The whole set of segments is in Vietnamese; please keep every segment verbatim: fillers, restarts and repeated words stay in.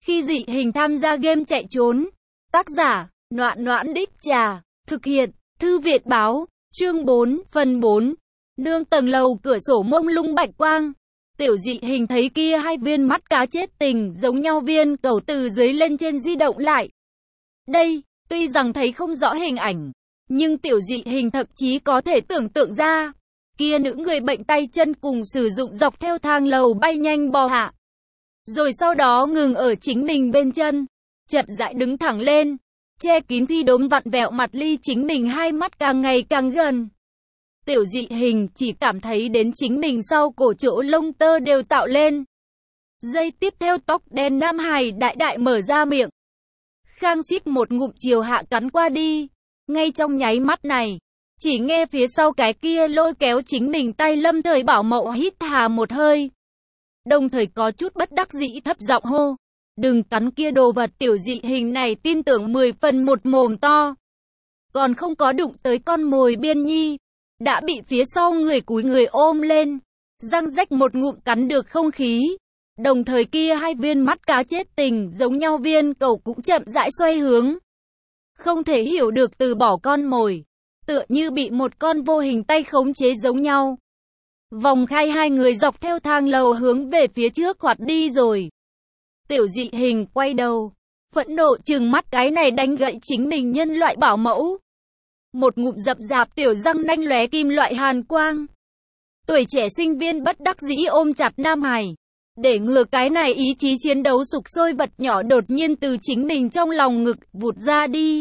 Khi dị hình tham gia game chạy trốn. Tác giả, Noãn Noãn Đích Trà. Thực hiện, Thư viện báo. Chương bốn, phần bốn. Nương tầng lầu cửa sổ mông lung bạch quang. Tiểu dị hình thấy kia hai viên mắt cá chết tình giống nhau viên cầu từ dưới lên trên di động lại. Đây, tuy rằng thấy không rõ hình ảnh, nhưng tiểu dị hình thậm chí có thể tưởng tượng ra. Kia nữ người bệnh tay chân cùng sử dụng dọc theo thang lầu bay nhanh bò hạ. Rồi sau đó ngừng ở chính mình bên chân, chậm rãi đứng thẳng lên, che kín thi đốm vặn vẹo mặt ly chính mình hai mắt càng ngày càng gần. Tiểu dị hình chỉ cảm thấy đến chính mình sau cổ chỗ lông tơ đều tạo lên. Giây tiếp theo tóc đen Nam Hải đại đại mở ra miệng. Khang xít một ngụm chiều hạ cắn qua đi. Ngay trong nháy mắt này, chỉ nghe phía sau cái kia lôi kéo chính mình tay Lâm Thời Bảo Mậu hít hà một hơi. Đồng thời có chút bất đắc dĩ thấp giọng hô. Đừng cắn kia đồ vật. Tiểu dị hình này tin tưởng mười phần một mồm to. Còn không có đụng tới con mồi biên nhi. Đã bị phía sau người cúi người ôm lên. Răng rách một ngụm cắn được không khí. Đồng thời kia hai viên mắt cá chết tình giống nhau viên cầu cũng chậm rãi xoay hướng. Không thể hiểu được từ bỏ con mồi. Tựa như bị một con vô hình tay khống chế giống nhau. Vòng khai hai người dọc theo thang lầu hướng về phía trước hoạt đi rồi. Tiểu dị hình quay đầu, phẫn nộ trừng mắt cái này đánh gậy chính mình nhân loại bảo mẫu. Một ngụm rậm rạp tiểu răng nanh lóe kim loại hàn quang. Tuổi trẻ sinh viên bất đắc dĩ ôm chặt Nam Hải. Để ngừa cái này ý chí chiến đấu sục sôi vật nhỏ đột nhiên từ chính mình trong lòng ngực vụt ra đi.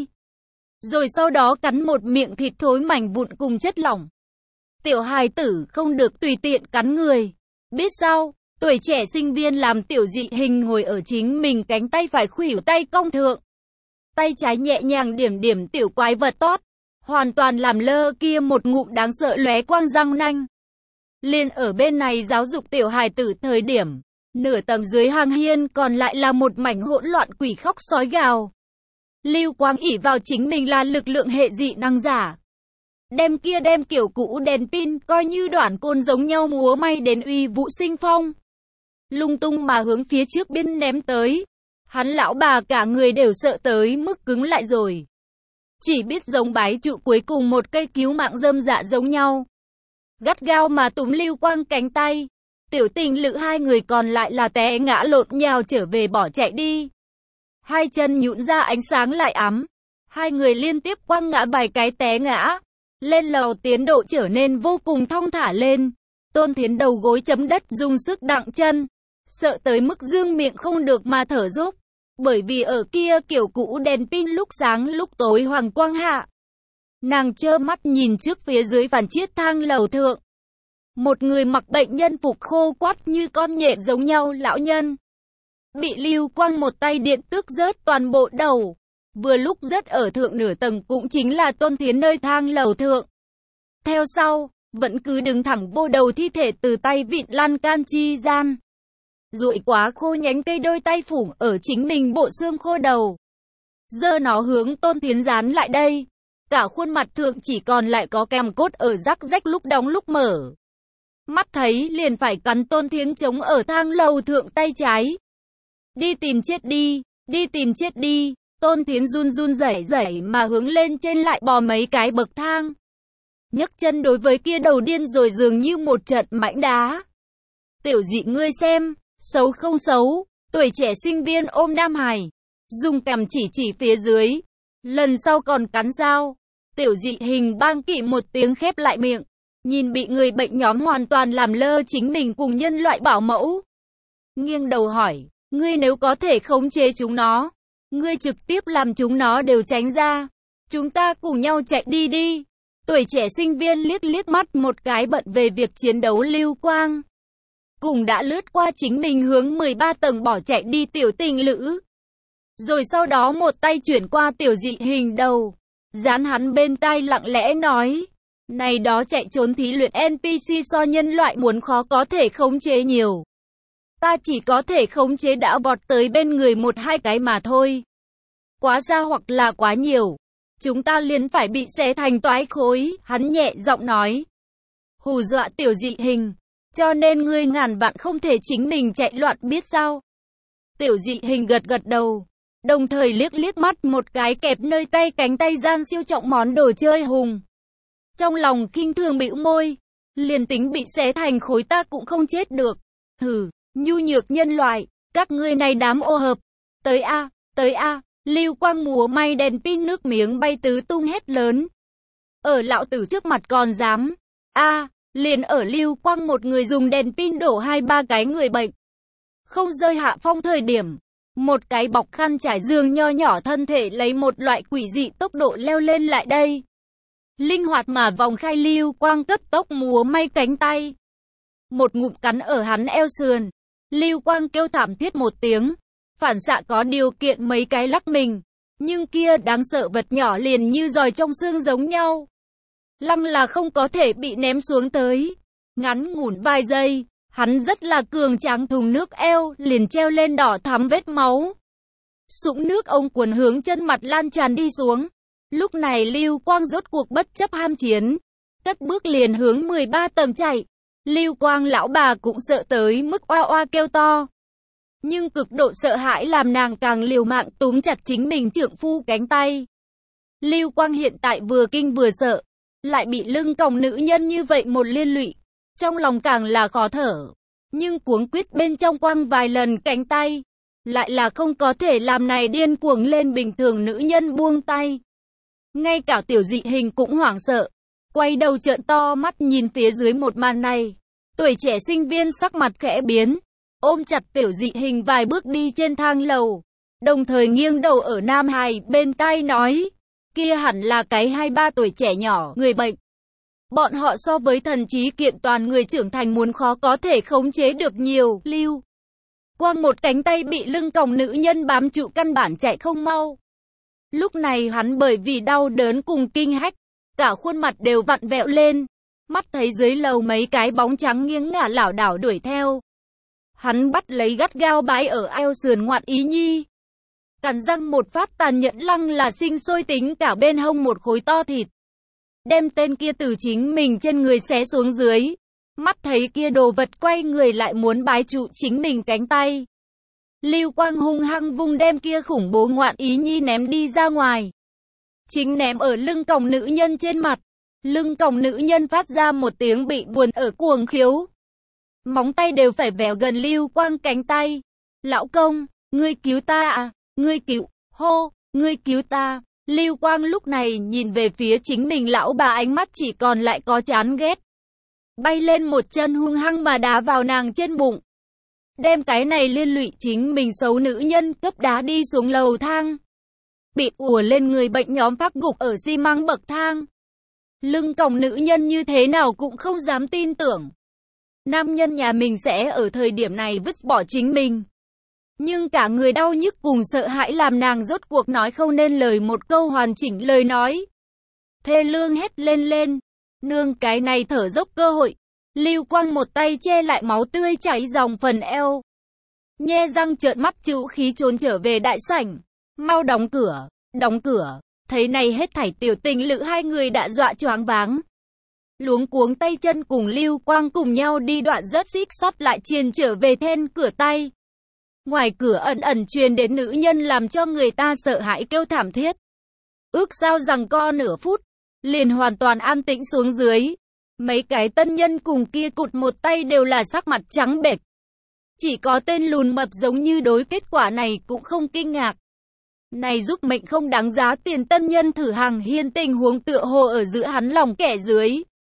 Rồi sau đó cắn một miệng thịt thối mảnh vụn cùng chất lỏng. Tiểu hài tử không được tùy tiện cắn người. Biết sao, tuổi trẻ sinh viên làm tiểu dị hình ngồi ở chính mình cánh tay phải khuỷu tay cong thượng. Tay trái nhẹ nhàng điểm điểm tiểu quái vật tót. Hoàn toàn làm lơ kia một ngụm đáng sợ lóe quang răng nanh. Liên ở bên này giáo dục tiểu hài tử thời điểm. Nửa tầng dưới hang hiên còn lại là một mảnh hỗn loạn quỷ khóc sói gào. Lưu Quang ỷ vào chính mình là lực lượng hệ dị năng giả. Đem kia đem kiểu cũ đèn pin coi như đoạn côn giống nhau múa may đến uy vũ sinh phong. Lung tung mà hướng phía trước biên ném tới. Hắn lão bà cả người đều sợ tới mức cứng lại rồi. Chỉ biết giống bái trụ cuối cùng một cây cứu mạng rơm dạ giống nhau. Gắt gao mà túm Lưu Quang cánh tay. Tiểu tình lự hai người còn lại là té ngã lộn nhào trở về bỏ chạy đi. Hai chân nhũn ra ánh sáng lại ấm. Hai người liên tiếp quăng ngã vài cái té ngã. Lên lầu tiến độ trở nên vô cùng thong thả lên. Tôn Thiến đầu gối chấm đất dùng sức đặng chân. Sợ tới mức dương miệng không được mà thở dốc. Bởi vì ở kia kiểu cũ đèn pin lúc sáng lúc tối hoàng quang hạ. Nàng trơ mắt nhìn trước phía dưới phản chiết thang lầu thượng. Một người mặc bệnh nhân phục khô quắt như con nhện giống nhau lão nhân. Bị Lưu Quang một tay điện tước rớt toàn bộ đầu. Vừa lúc rớt ở thượng nửa tầng cũng chính là Tôn Thiến nơi thang lầu thượng. Theo sau, vẫn cứ đứng thẳng vô đầu thi thể từ tay vịn lan can chi gian. Rụi quá khô nhánh cây đôi tay phủ ở chính mình bộ xương khô đầu. Giờ nó hướng Tôn Thiến dán lại đây. Cả khuôn mặt thượng chỉ còn lại có kèm cốt ở rắc rách lúc đóng lúc mở. Mắt thấy liền phải cắn Tôn Thiến chống ở thang lầu thượng tay trái. Đi tìm chết đi, đi tìm chết đi. Tôn Thiến run run rẩy rẩy mà hướng lên trên lại bò mấy cái bậc thang. Nhấc chân đối với kia đầu điên rồi dường như một trận mãnh đá. Tiểu dị ngươi xem, xấu không xấu. Tuổi trẻ sinh viên ôm Nam Hải, dùng cằm chỉ chỉ phía dưới. Lần sau còn cắn sao? Tiểu dị hình bang kỵ một tiếng khép lại miệng. Nhìn bị người bệnh nhóm hoàn toàn làm lơ chính mình cùng nhân loại bảo mẫu. Nghiêng đầu hỏi, ngươi nếu có thể khống chế chúng nó, ngươi trực tiếp làm chúng nó đều tránh ra. Chúng ta cùng nhau chạy đi đi. Tuổi trẻ sinh viên liếc liếc mắt một cái bận về việc chiến đấu Lưu Quang. Cùng đã lướt qua chính mình hướng mười ba tầng bỏ chạy đi tiểu tình lữ. Rồi sau đó một tay chuyển qua tiểu dị hình đầu. Dán hắn bên tai lặng lẽ nói. Này đó chạy trốn thí luyện en pê xê so nhân loại muốn khó có thể khống chế nhiều. Ta chỉ có thể khống chế đã vọt tới bên người một hai cái mà thôi. Quá xa hoặc là quá nhiều. Chúng ta liền phải bị xé thành toái khối, hắn nhẹ giọng nói. Hù dọa tiểu dị hình. Cho nên ngươi ngàn vạn không thể chính mình chạy loạn biết sao. Tiểu dị hình gật gật đầu, đồng thời liếc liếc mắt một cái kẹp nơi tay cánh tay gian siêu trọng món đồ chơi hùng. Trong lòng khinh thường bĩu môi, liền tính bị xé thành khối ta cũng không chết được. Hừ, nhu nhược nhân loại, các ngươi này đám ô hợp. Tới a, tới a, Lưu Quang múa may đèn pin nước miếng bay tứ tung hét lớn. Ở lão tử trước mặt còn dám. A, liền ở Lưu Quang một người dùng đèn pin đổ hai ba cái người bệnh. Không rơi hạ phong thời điểm, một cái bọc khăn trải giường nho nhỏ thân thể lấy một loại quỷ dị tốc độ leo lên lại đây. Linh hoạt mà vòng khai Lưu Quang cấp tốc múa may cánh tay. Một ngụm cắn ở hắn eo sườn. Lưu Quang kêu thảm thiết một tiếng. Phản xạ có điều kiện mấy cái lắc mình. Nhưng kia đáng sợ vật nhỏ liền như giòi trong xương giống nhau. Lăng là không có thể bị ném xuống tới. Ngắn ngủn vài giây, hắn rất là cường tráng thùng nước eo liền treo lên đỏ thắm vết máu. Sũng nước ông cuồn hướng chân mặt lan tràn đi xuống. Lúc này Lưu Quang rốt cuộc bất chấp ham chiến, cất bước liền hướng mười ba tầng chạy. Lưu Quang lão bà cũng sợ tới mức oa oa kêu to. Nhưng cực độ sợ hãi làm nàng càng liều mạng túm chặt chính mình trượng phu cánh tay. Lưu Quang hiện tại vừa kinh vừa sợ, lại bị lưng còng nữ nhân như vậy một liên lụy, trong lòng càng là khó thở. Nhưng cuống quýt bên trong quăng vài lần cánh tay, lại là không có thể làm này điên cuồng lên bình thường nữ nhân buông tay. Ngay cả tiểu dị hình cũng hoảng sợ, quay đầu trợn to mắt nhìn phía dưới một màn này. Tuổi trẻ sinh viên sắc mặt khẽ biến, ôm chặt tiểu dị hình vài bước đi trên thang lầu, đồng thời nghiêng đầu ở Nam Hải bên tai nói, kia hẳn là cái hai ba tuổi trẻ nhỏ, người bệnh. Bọn họ so với thần trí kiện toàn người trưởng thành muốn khó có thể khống chế được nhiều. Lưu Quang một cánh tay bị lưng còng nữ nhân bám trụ căn bản chạy không mau. Lúc này hắn bởi vì đau đớn cùng kinh hách, cả khuôn mặt đều vặn vẹo lên, mắt thấy dưới lầu mấy cái bóng trắng nghiêng ngả lảo đảo đuổi theo. Hắn bắt lấy gắt gao bái ở eo sườn ngoạn ý nhi. Cắn răng một phát tàn nhẫn lăng là sinh sôi tính cả bên hông một khối to thịt. Đem tên kia từ chính mình trên người xé xuống dưới. Mắt thấy kia đồ vật quay người lại muốn bái trụ chính mình cánh tay. Lưu Quang hung hăng vung đem kia khủng bố ngoạn ý nhi ném đi ra ngoài. Chính ném ở lưng còng nữ nhân trên mặt. Lưng còng nữ nhân phát ra một tiếng bị buồn ở cuồng khiếu. Móng tay đều phải vèo gần Lưu Quang cánh tay. Lão công, ngươi cứu ta à, ngươi cứu, hô, ngươi cứu ta. Lưu Quang lúc này nhìn về phía chính mình lão bà ánh mắt chỉ còn lại có chán ghét. Bay lên một chân hung hăng mà đá vào nàng trên bụng. Đem cái này liên lụy chính mình xấu nữ nhân cấp đá đi xuống lầu thang. Bị ùa lên người bệnh nhóm phát gục ở xi măng bậc thang. Lưng còng nữ nhân như thế nào cũng không dám tin tưởng. Nam nhân nhà mình sẽ ở thời điểm này vứt bỏ chính mình. Nhưng cả người đau nhức cùng sợ hãi làm nàng rốt cuộc nói không nên lời một câu hoàn chỉnh lời nói. Thê lương hét lên lên. Nương cái này thở dốc cơ hội. Lưu Quang một tay che lại máu tươi chảy dòng phần eo. Nhe răng trợn mắt chữ khí trốn trở về đại sảnh. Mau đóng cửa, đóng cửa. Thấy này hết thảy tiểu tình lữ hai người đã dọa choáng váng. Luống cuống tay chân cùng Lưu Quang cùng nhau đi đoạn rất xích sót lại chiền trở về then cửa tay. Ngoài cửa ẩn ẩn truyền đến nữ nhân làm cho người ta sợ hãi kêu thảm thiết. Ước sao rằng co nửa phút, liền hoàn toàn an tĩnh xuống dưới. Mấy cái tân nhân cùng kia cụt một tay đều là sắc mặt trắng bệch. Chỉ có tên lùn mập giống như đối kết quả này cũng không kinh ngạc. Này giúp mệnh không đáng giá tiền tân nhân thử hàng hiên tình huống tựa hồ ở giữa hắn lòng kẻ dưới.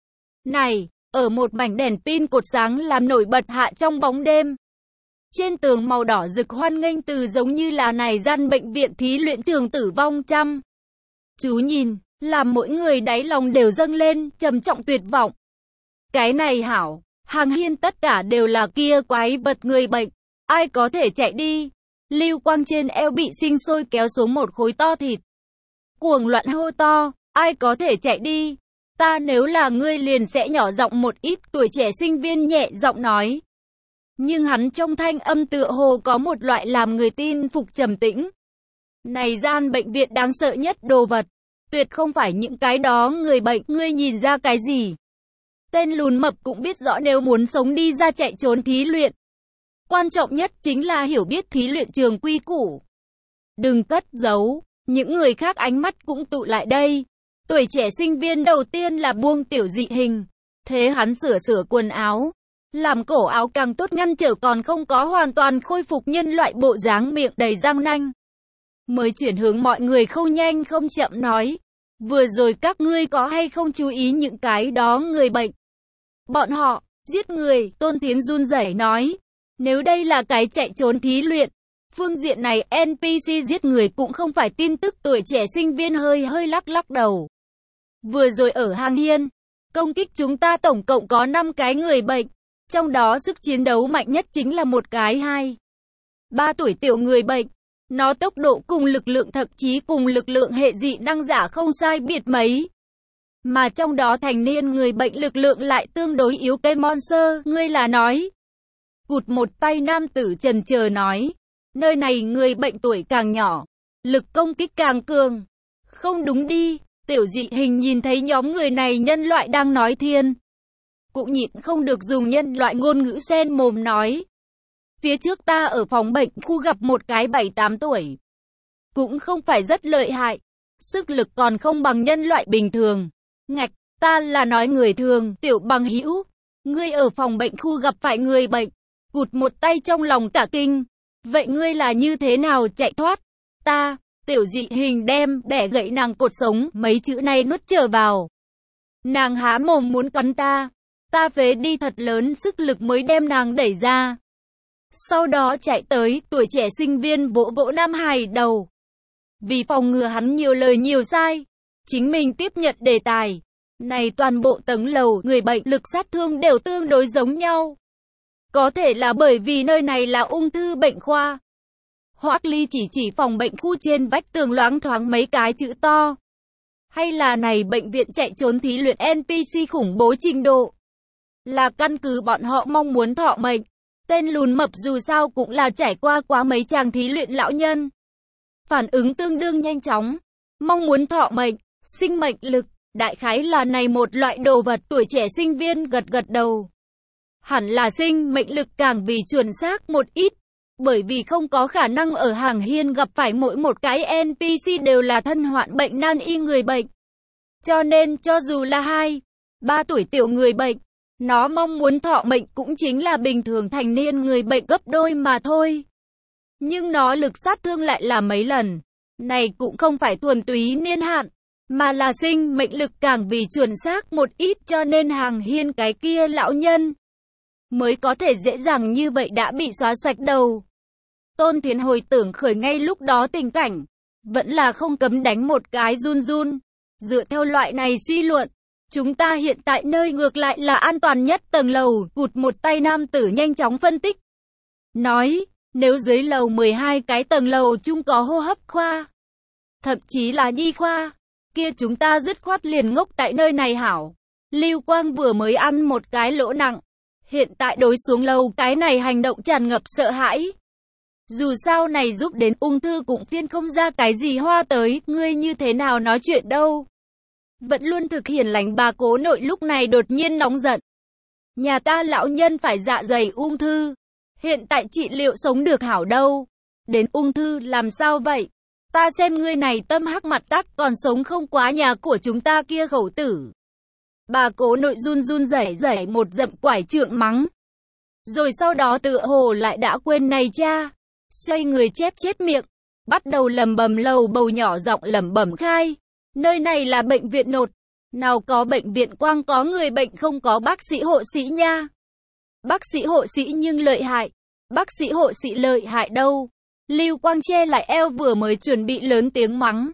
Này, ở một mảnh đèn pin cột sáng làm nổi bật hạ trong bóng đêm. Trên tường màu đỏ rực hoan nghênh từ giống như là này gian bệnh viện thí luyện trường tử vong trăm. Chú nhìn, làm mỗi người đáy lòng đều dâng lên, trầm trọng tuyệt vọng. Cái này hảo, hàng hiên tất cả đều là kia quái vật người bệnh. Ai có thể chạy đi? Lưu Quang trên eo bị sinh sôi kéo xuống một khối to thịt. Cuồng loạn hô to, ai có thể chạy đi? Ta nếu là ngươi liền sẽ nhỏ giọng một ít, tuổi trẻ sinh viên nhẹ giọng nói. Nhưng hắn trong thanh âm tựa hồ có một loại làm người tin phục trầm tĩnh. Này gian bệnh viện đáng sợ nhất đồ vật, tuyệt không phải những cái đó người bệnh, ngươi nhìn ra cái gì? Tên lùn mập cũng biết rõ nếu muốn sống đi ra chạy trốn thí luyện. Quan trọng nhất chính là hiểu biết thí luyện trường quy củ. Đừng cất giấu, những người khác ánh mắt cũng tụ lại đây. Tuổi trẻ sinh viên đầu tiên là buông Tiểu Dị Hình. Thế hắn sửa sửa quần áo, làm cổ áo càng tốt ngăn trở còn không có hoàn toàn khôi phục nhân loại bộ dáng miệng đầy răng nanh. Mới chuyển hướng mọi người không nhanh không chậm nói. Vừa rồi các ngươi có hay không chú ý những cái đó người bệnh? Bọn họ, giết người, Tôn Thiến run rẩy nói. Nếu đây là cái chạy trốn thí luyện, phương diện này en pê xê giết người cũng không phải tin tức. Tuổi trẻ sinh viên hơi hơi lắc lắc đầu. Vừa rồi ở Hàng Hiên, công kích chúng ta tổng cộng có năm cái người bệnh. Trong đó sức chiến đấu mạnh nhất chính là một cái hai, ba tuổi tiểu người bệnh. Nó tốc độ cùng lực lượng thậm chí cùng lực lượng hệ dị năng giả không sai biệt mấy. Mà trong đó thành niên người bệnh lực lượng lại tương đối yếu. Cái monster, ngươi là nói. Cụt một tay nam tử chần chờ nói. Nơi này người bệnh tuổi càng nhỏ, lực công kích càng cường. Không đúng đi. Tiểu Dị Hình nhìn thấy nhóm người này nhân loại đang nói thiên. Cũng nhịn không được dùng nhân loại ngôn ngữ xen mồm nói. Phía trước ta ở phòng bệnh khu gặp một cái bảy tám tuổi. Cũng không phải rất lợi hại. Sức lực còn không bằng nhân loại bình thường. Ngạch, ta là nói người thường, Tiểu bằng hữu. Ngươi ở phòng bệnh khu gặp phải người bệnh. Cụt một tay trong lòng cả kinh. Vậy ngươi là như thế nào chạy thoát? Ta, Tiểu Dị Hình đem, bẻ gãy nàng cột sống, mấy chữ này nuốt trở vào. Nàng há mồm muốn cắn ta. Ta phế đi thật lớn sức lực mới đem nàng đẩy ra. Sau đó chạy tới, tuổi trẻ sinh viên vỗ vỗ Nam Hải đầu. Vì phòng ngừa hắn nhiều lời nhiều sai, chính mình tiếp nhận đề tài. Này toàn bộ tầng lầu, người bệnh lực sát thương đều tương đối giống nhau. Có thể là bởi vì nơi này là ung thư bệnh khoa. Hoắc Ly chỉ chỉ phòng bệnh khu trên vách tường loáng thoáng mấy cái chữ to. Hay là này bệnh viện chạy trốn thí luyện en pê xê khủng bố trình độ. Là căn cứ bọn họ mong muốn thọ mệnh. Tên lùn mập dù sao cũng là trải qua quá mấy chàng thí luyện lão nhân. Phản ứng tương đương nhanh chóng. Mong muốn thọ mệnh, sinh mệnh lực, đại khái là này một loại đồ vật. Tuổi trẻ sinh viên gật gật đầu. Hẳn là sinh mệnh lực càng vì chuẩn xác một ít. Bởi vì không có khả năng ở Hàng Hiên gặp phải mỗi một cái en pê xê đều là thân hoạn bệnh nan y người bệnh. Cho nên cho dù là hai, ba tuổi tiểu người bệnh, nó mong muốn thọ mệnh cũng chính là bình thường thành niên người bệnh gấp đôi mà thôi. Nhưng nó lực sát thương lại là mấy lần. Này cũng không phải thuần túy niên hạn, mà là sinh mệnh lực càng vì chuẩn xác một ít, cho nên Hàng Hiên cái kia lão nhân mới có thể dễ dàng như vậy đã bị xóa sạch đầu. Tôn Thiến hồi tưởng khởi ngay lúc đó tình cảnh, vẫn là không cấm đánh một cái run run. Dựa theo loại này suy luận, chúng ta hiện tại nơi ngược lại là an toàn nhất tầng lầu. Cụt một tay nam tử nhanh chóng phân tích. Nói, nếu dưới lầu mười hai cái tầng lầu chung có hô hấp khoa, thậm chí là nhi khoa, kia chúng ta dứt khoát liền ngốc tại nơi này hảo. Lưu Quang vừa mới ăn một cái lỗ nặng. Hiện tại đối xuống lầu cái này hành động tràn ngập sợ hãi. Dù sao này giúp đến ung thư cũng phiên không ra cái gì hoa tới. Ngươi như thế nào nói chuyện đâu? Vẫn luôn thực hiền lành bà cố nội lúc này đột nhiên nóng giận. Nhà ta lão nhân phải dạ dày ung thư. Hiện tại trị liệu sống được hảo đâu. Đến ung thư làm sao vậy? Ta xem ngươi này tâm hắc mặt tắc còn sống không quá nhà của chúng ta kia khẩu tử. Bà cố nội run run rẩy rẩy một dậm quải trượng mắng. Rồi sau đó tựa hồ lại đã quên này cha. Xoay người chép chép miệng. Bắt đầu lầm bầm lầu bầu nhỏ giọng lẩm bẩm khai. Nơi này là bệnh viện nột. Nào có bệnh viện quang có người bệnh không có bác sĩ hộ sĩ nha. Bác sĩ hộ sĩ nhưng lợi hại. Bác sĩ hộ sĩ lợi hại đâu. Lưu Quang che lại eo vừa mới chuẩn bị lớn tiếng mắng.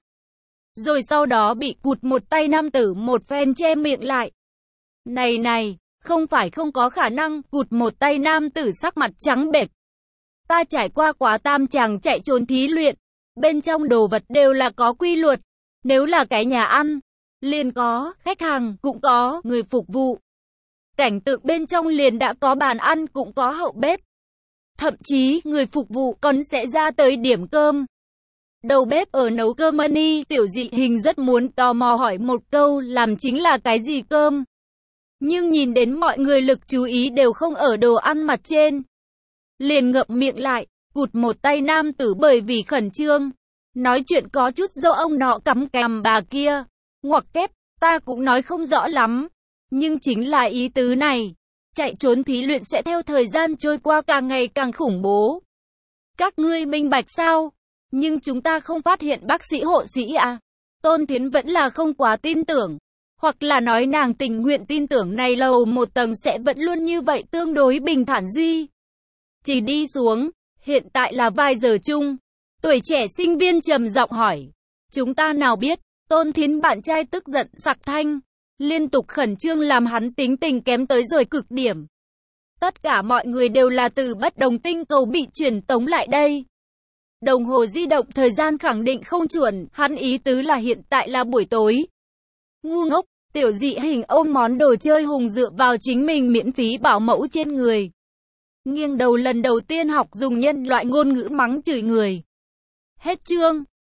Rồi sau đó bị cụt một tay nam tử một phen che miệng lại. Này này, không phải không có khả năng. Cụt một tay nam tử sắc mặt trắng bệch. Ta trải qua quá tam chàng chạy trốn thí luyện. Bên trong đồ vật đều là có quy luật. Nếu là cái nhà ăn, liền có, khách hàng cũng có, người phục vụ. Cảnh tượng bên trong liền đã có bàn ăn cũng có hậu bếp. Thậm chí người phục vụ còn sẽ ra tới điểm cơm. Đầu bếp ở nấu cơm money. Tiểu Dị Hình rất muốn tò mò hỏi một câu làm chính là cái gì cơm. Nhưng nhìn đến mọi người lực chú ý đều không ở đồ ăn mặt trên. liền ngậm miệng lại, cụt một tay nam tử bởi vì khẩn trương. Nói chuyện có chút dâu ông nọ cắm cằm bà kia. Ngoặc kép, ta cũng nói không rõ lắm. Nhưng chính là ý tứ này. Chạy trốn thí luyện sẽ theo thời gian trôi qua càng ngày càng khủng bố. Các ngươi minh bạch sao? Nhưng chúng ta không phát hiện bác sĩ hộ sĩ à? Tôn Thiến vẫn là không quá tin tưởng. Hoặc là nói nàng tình nguyện tin tưởng này lầu một tầng sẽ vẫn luôn như vậy tương đối bình thản duy. Chỉ đi xuống, hiện tại là vài giờ chung. Tuổi trẻ sinh viên trầm giọng hỏi. Chúng ta nào biết, Tôn Thiến bạn trai tức giận sặc thanh. Liên tục khẩn trương làm hắn tính tình kém tới rồi cực điểm. Tất cả mọi người đều là từ bất đồng tinh cầu bị truyền tống lại đây. Đồng hồ di động thời gian khẳng định không chuẩn, hắn ý tứ là hiện tại là buổi tối. Ngu ngốc, tiểu dị hình ôm món đồ chơi hùng dựa vào chính mình miễn phí bảo mẫu trên người. Nghiêng đầu lần đầu tiên học dùng nhân loại ngôn ngữ mắng chửi người. Hết chương.